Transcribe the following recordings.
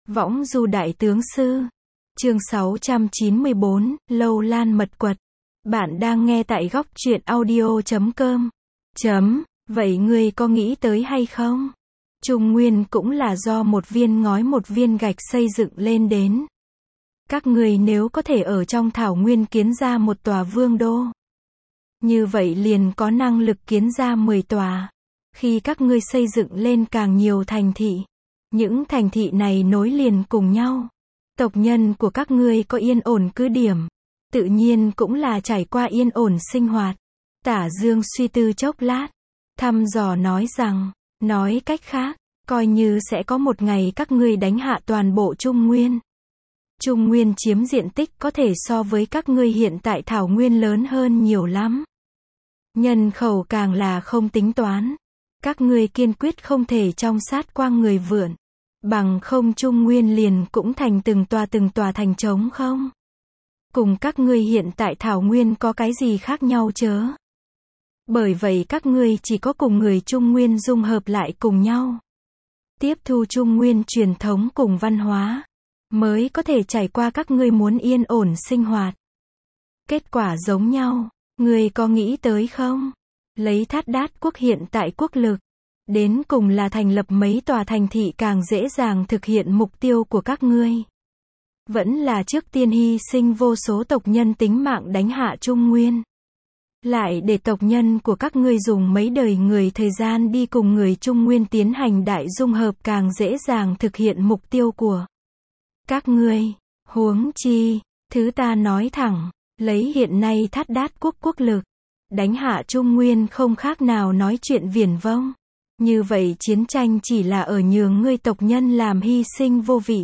Võng du đại tướng sư. Chương 694, Lâu Lan mật quật. Bạn đang nghe tại góc truyện audio.com. Vậy ngươi có nghĩ tới hay không? Trung Nguyên cũng là do một viên ngói một viên gạch xây dựng lên đến. Các ngươi nếu có thể ở trong thảo nguyên kiến ra một tòa vương đô, như vậy liền có năng lực kiến ra 10 tòa. Khi các ngươi xây dựng lên càng nhiều thành thị, những thành thị này nối liền cùng nhau, tộc nhân của các ngươi có yên ổn cứ điểm, tự nhiên cũng là trải qua yên ổn sinh hoạt. Tả Dương suy tư chốc lát, thăm dò nói rằng, nói cách khác, coi như sẽ có một ngày các ngươi đánh hạ toàn bộ Trung Nguyên. Trung Nguyên chiếm diện tích có thể so với các ngươi hiện tại thảo nguyên lớn hơn nhiều lắm. Nhân khẩu càng là không tính toán. Các ngươi kiên quyết không thể trong sát quang người vượn. Bằng không Trung Nguyên liền cũng thành từng tòa thành trống không. Cùng các ngươi hiện tại thảo nguyên có cái gì khác nhau chớ. Bởi vậy các ngươi chỉ có cùng người Trung Nguyên dung hợp lại cùng nhau. Tiếp thu Trung Nguyên truyền thống cùng văn hóa, mới có thể trải qua các ngươi muốn yên ổn sinh hoạt. Kết quả giống nhau, ngươi có nghĩ tới không? Lấy Thát Đát quốc hiện tại quốc lực, đến cùng là thành lập mấy tòa thành thị càng dễ dàng thực hiện mục tiêu của các ngươi. Vẫn là trước tiên hy sinh vô số tộc nhân tính mạng đánh hạ Trung Nguyên. Lại để tộc nhân của các ngươi dùng mấy đời người thời gian đi cùng người Trung Nguyên tiến hành đại dung hợp càng dễ dàng thực hiện mục tiêu của các ngươi. Huống chi, thứ ta nói thẳng, lấy hiện nay Thát Đát quốc quốc lực, đánh hạ Trung Nguyên không khác nào nói chuyện viển vông. Như vậy chiến tranh chỉ là ở nhường ngươi tộc nhân làm hy sinh vô vị.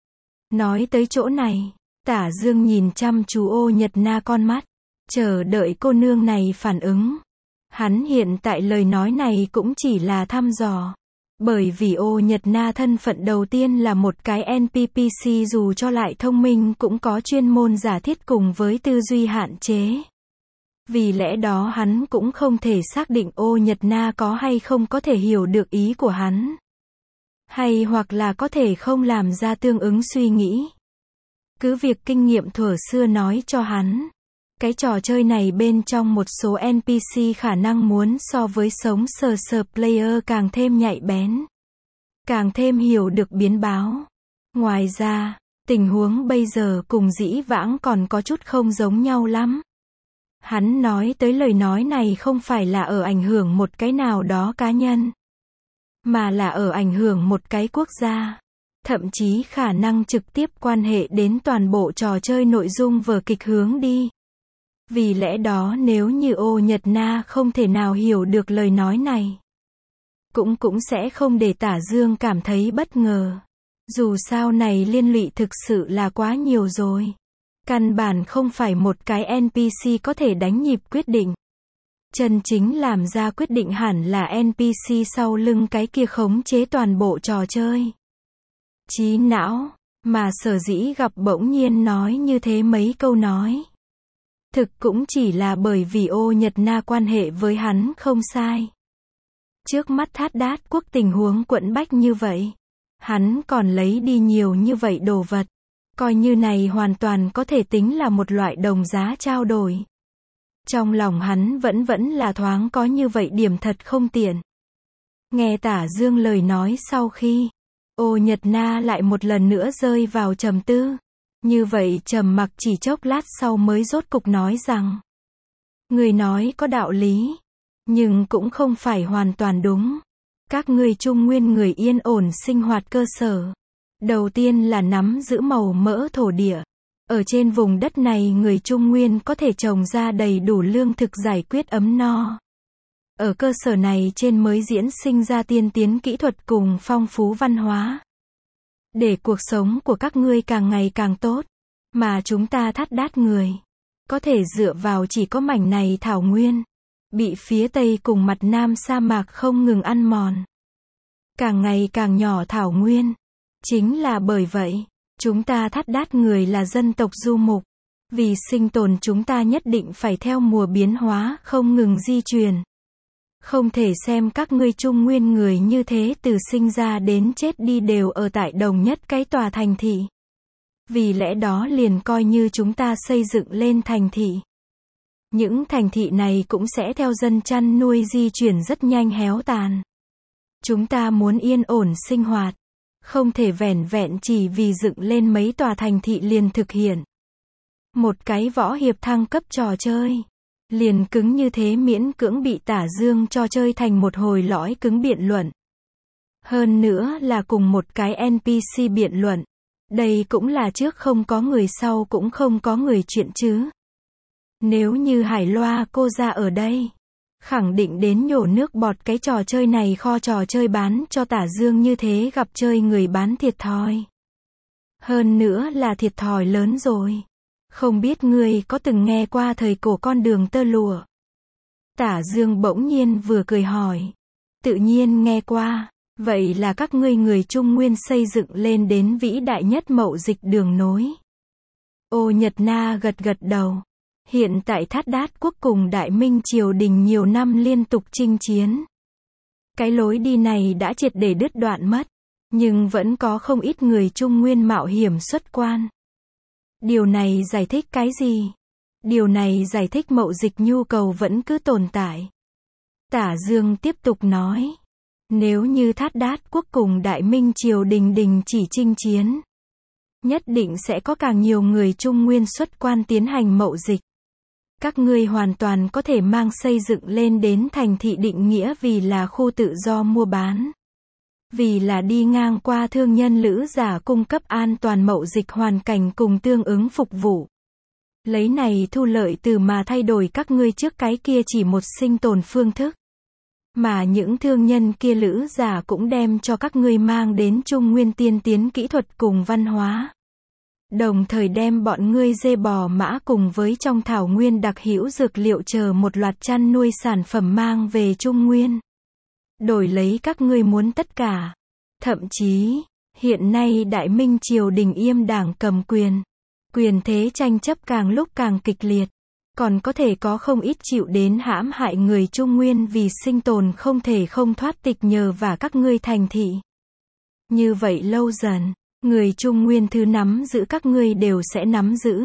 Nói tới chỗ này, Tả Dương nhìn chăm chú Ô Nhật Na con mắt, chờ đợi cô nương này phản ứng. Hắn hiện tại lời nói này cũng chỉ là thăm dò. Bởi vì Ô Nhật Na thân phận đầu tiên là một cái NPPC dù cho lại thông minh cũng có chuyên môn giả thiết cùng với tư duy hạn chế. Vì lẽ đó hắn cũng không thể xác định Ô Nhật Na có hay không có thể hiểu được ý của hắn. Hay hoặc là có thể không làm ra tương ứng suy nghĩ. Cứ việc kinh nghiệm thuở xưa nói cho hắn, cái trò chơi này bên trong một số NPC khả năng muốn so với sống sờ player càng thêm nhạy bén, càng thêm hiểu được biến báo. Ngoài ra, tình huống bây giờ cùng dĩ vãng còn có chút không giống nhau lắm. Hắn nói tới lời nói này không phải là ở ảnh hưởng một cái nào đó cá nhân, mà là ở ảnh hưởng một cái quốc gia. Thậm chí khả năng trực tiếp quan hệ đến toàn bộ trò chơi nội dung vở kịch hướng đi. Vì lẽ đó nếu như Ô Nhật Na không thể nào hiểu được lời nói này, cũng sẽ không để Tả Dương cảm thấy bất ngờ. Dù sao này liên lụy thực sự là quá nhiều rồi. Căn bản không phải một cái NPC có thể đánh nhịp quyết định. Chân chính làm ra quyết định hẳn là NPC sau lưng cái kia khống chế toàn bộ trò chơi. Trí não, mà sở dĩ gặp bỗng nhiên nói như thế mấy câu nói. Thực cũng chỉ là bởi vì Ô Nhật Na quan hệ với hắn không sai. Trước mắt Thát Đát quốc tình huống quẫn bách như vậy, hắn còn lấy đi nhiều như vậy đồ vật. Coi như này hoàn toàn có thể tính là một loại đồng giá trao đổi. Trong lòng hắn vẫn là thoáng có như vậy điểm thật không tiện. Nghe Tả Dương lời nói sau khi, Ô Nhật Na lại một lần nữa rơi vào trầm tư. Như vậy trầm mặc chỉ chốc lát sau mới rốt cục nói rằng, người nói có đạo lý, nhưng cũng không phải hoàn toàn đúng. Các ngươi Trung Nguyên người yên ổn sinh hoạt cơ sở, đầu tiên là nắm giữ màu mỡ thổ địa. Ở trên vùng đất này người Trung Nguyên có thể trồng ra đầy đủ lương thực giải quyết ấm no. Ở cơ sở này trên mới diễn sinh ra tiên tiến kỹ thuật cùng phong phú văn hóa. Để cuộc sống của các ngươi càng ngày càng tốt, mà chúng ta Thát Đát người, có thể dựa vào chỉ có mảnh này thảo nguyên, bị phía Tây cùng mặt Nam sa mạc không ngừng ăn mòn. Càng ngày càng nhỏ thảo nguyên. Chính là bởi vậy, chúng ta Thát Đát người là dân tộc du mục. Vì sinh tồn chúng ta nhất định phải theo mùa biến hóa không ngừng di chuyển. Không thể xem các ngươi Trung Nguyên người như thế từ sinh ra đến chết đi đều ở tại đồng nhất cái tòa thành thị. Vì lẽ đó liền coi như chúng ta xây dựng lên thành thị. Những thành thị này cũng sẽ theo dân chăn nuôi di chuyển rất nhanh héo tàn. Chúng ta muốn yên ổn sinh hoạt. Không thể vẻn vẹn chỉ vì dựng lên mấy tòa thành thị liền thực hiện. Một cái võ hiệp thăng cấp trò chơi. Liền cứng như thế miễn cưỡng bị Tả Dương cho chơi thành một hồi lõi cứng biện luận. Hơn nữa là cùng một cái NPC biện luận. Đây cũng là trước không có người sau cũng không có người chuyện chứ. Nếu như Hải Loa cô ra ở đây, khẳng định đến nhổ nước bọt cái trò chơi này kho trò chơi bán cho Tả Dương như thế gặp chơi người bán thiệt thòi. Hơn nữa là thiệt thòi lớn rồi. Không biết ngươi có từng nghe qua thời cổ con đường tơ lụa? Tả Dương bỗng nhiên vừa cười hỏi. Tự nhiên nghe qua. Vậy là các ngươi người Trung Nguyên xây dựng lên đến vĩ đại nhất mậu dịch đường nối. Ô Nhật Na gật gật đầu. Hiện tại Thát Đát quốc cùng Đại Minh triều đình nhiều năm liên tục chinh chiến. Cái lối đi này đã triệt để đứt đoạn mất. Nhưng vẫn có không ít người Trung Nguyên mạo hiểm xuất quan. Điều này giải thích cái gì? Điều này giải thích mậu dịch nhu cầu vẫn cứ tồn tại. Tả Dương tiếp tục nói. Nếu như Thát Đát quốc cùng Đại Minh triều đình chỉ chinh chiến, nhất định sẽ có càng nhiều người Trung Nguyên xuất quan tiến hành mậu dịch. Các ngươi hoàn toàn có thể mang xây dựng lên đến thành thị định nghĩa vì là khu tự do mua bán. Vì là đi ngang qua thương nhân lữ giả cung cấp an toàn mậu dịch hoàn cảnh cùng tương ứng phục vụ. Lấy này thu lợi từ mà thay đổi các ngươi trước cái kia chỉ một sinh tồn phương thức. Mà những thương nhân kia lữ giả cũng đem cho các ngươi mang đến Trung Nguyên tiên tiến kỹ thuật cùng văn hóa. Đồng thời đem bọn ngươi dê bò mã cùng với trong thảo nguyên đặc hữu dược liệu chờ một loạt chăn nuôi sản phẩm mang về Trung Nguyên. Đổi lấy các ngươi muốn tất cả. Thậm chí, hiện nay Đại Minh triều đình yêm đảng cầm quyền. Quyền thế tranh chấp càng lúc càng kịch liệt. Còn có thể có không ít chịu đến hãm hại người Trung Nguyên vì sinh tồn không thể không thoát tịch nhờ và các ngươi thành thị. Như vậy lâu dần, người Trung Nguyên thứ nắm giữ các ngươi đều sẽ nắm giữ.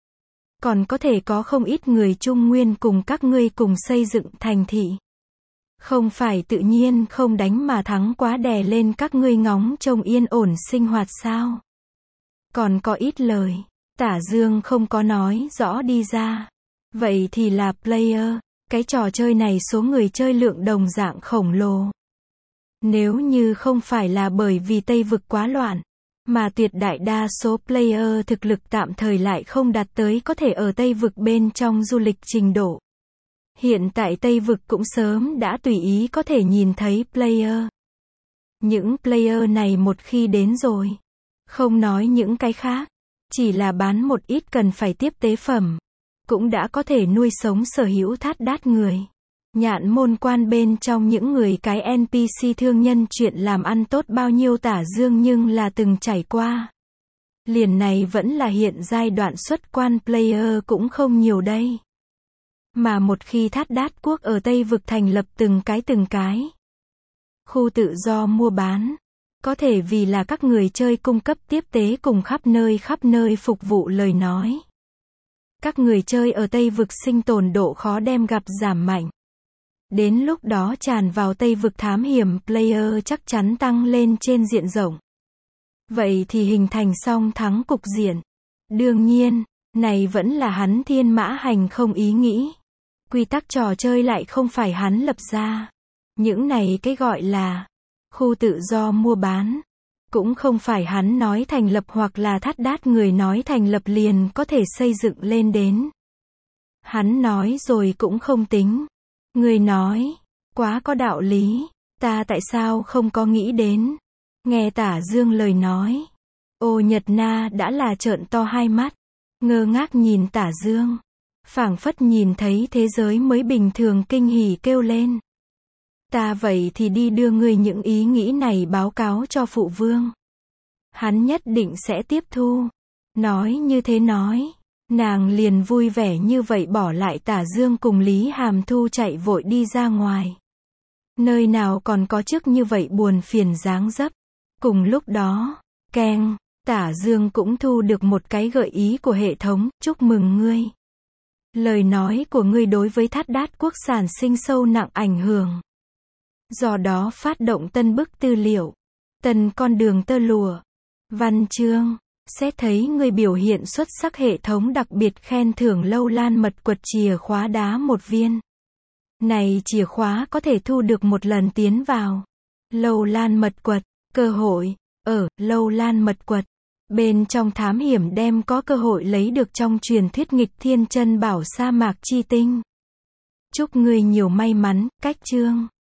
Còn có thể có không ít người Trung Nguyên cùng các ngươi cùng xây dựng thành thị. Không phải tự nhiên không đánh mà thắng quá đè lên các ngươi ngóng trông yên ổn sinh hoạt sao? Còn có ít lời, Tả Dương không có nói rõ đi ra. Vậy thì là player, cái trò chơi này số người chơi lượng đồng dạng khổng lồ. Nếu như không phải là bởi vì Tây vực quá loạn, mà tuyệt đại đa số player thực lực tạm thời lại không đạt tới có thể ở Tây vực bên trong du lịch trình độ. Hiện tại Tây vực cũng sớm đã tùy ý có thể nhìn thấy player. Những player này một khi đến rồi, không nói những cái khác, chỉ là bán một ít cần phải tiếp tế phẩm, cũng đã có thể nuôi sống sở hữu Thát Đát người. Nhạn môn quan bên trong những người cái NPC thương nhân chuyện làm ăn tốt bao nhiêu Tả Dương nhưng là từng trải qua. Liền này vẫn là hiện giai đoạn xuất quan player cũng không nhiều đây. Mà một khi Thát Đát quốc ở Tây vực thành lập từng cái khu tự do mua bán, có thể vì là các người chơi cung cấp tiếp tế cùng khắp nơi phục vụ lời nói. Các người chơi ở Tây vực sinh tồn độ khó đem gặp giảm mạnh. Đến lúc đó tràn vào Tây vực thám hiểm player chắc chắn tăng lên trên diện rộng. Vậy thì hình thành song thắng cục diện. Đương nhiên, này vẫn là hắn Thiên Mã Hành không ý nghĩ. Quy tắc trò chơi lại không phải hắn lập ra. Những này cái gọi là khu tự do mua bán, cũng không phải hắn nói thành lập hoặc là Thát Đát người nói thành lập liền có thể xây dựng lên đến. Hắn nói rồi cũng không tính. Người nói, quá có đạo lý, ta tại sao không có nghĩ đến. Nghe Tả Dương lời nói, Ô Nhật Na đã là trợn to hai mắt, ngơ ngác nhìn Tả Dương, phảng phất nhìn thấy thế giới mới bình thường kinh hỉ kêu lên. Ta vậy thì đi đưa ngươi những ý nghĩ này báo cáo cho phụ vương. Hắn nhất định sẽ tiếp thu. Nói như thế nói, nàng liền vui vẻ như vậy bỏ lại Tả Dương cùng Lý Hàm Thu chạy vội đi ra ngoài. Nơi nào còn có chức như vậy buồn phiền dáng dấp. Cùng lúc đó, keng, Tả Dương cũng thu được một cái gợi ý của hệ thống, chúc mừng ngươi. Lời nói của ngươi đối với Thát Đát quốc sản sinh sâu nặng ảnh hưởng. Do đó phát động tân bức tư liệu, tân con đường tơ lụa. Văn chương, xét thấy ngươi biểu hiện xuất sắc, hệ thống đặc biệt khen thưởng Lâu Lan mật quật chìa khóa đá một viên. Này chìa khóa có thể thu được một lần tiến vào Lâu Lan mật quật. Cơ hội, ở Lâu Lan mật quật, bên trong thám hiểm đem có cơ hội lấy được trong truyền thuyết nghịch thiên chân bảo sa mạc chi tinh. Chúc ngươi nhiều may mắn. Cách chương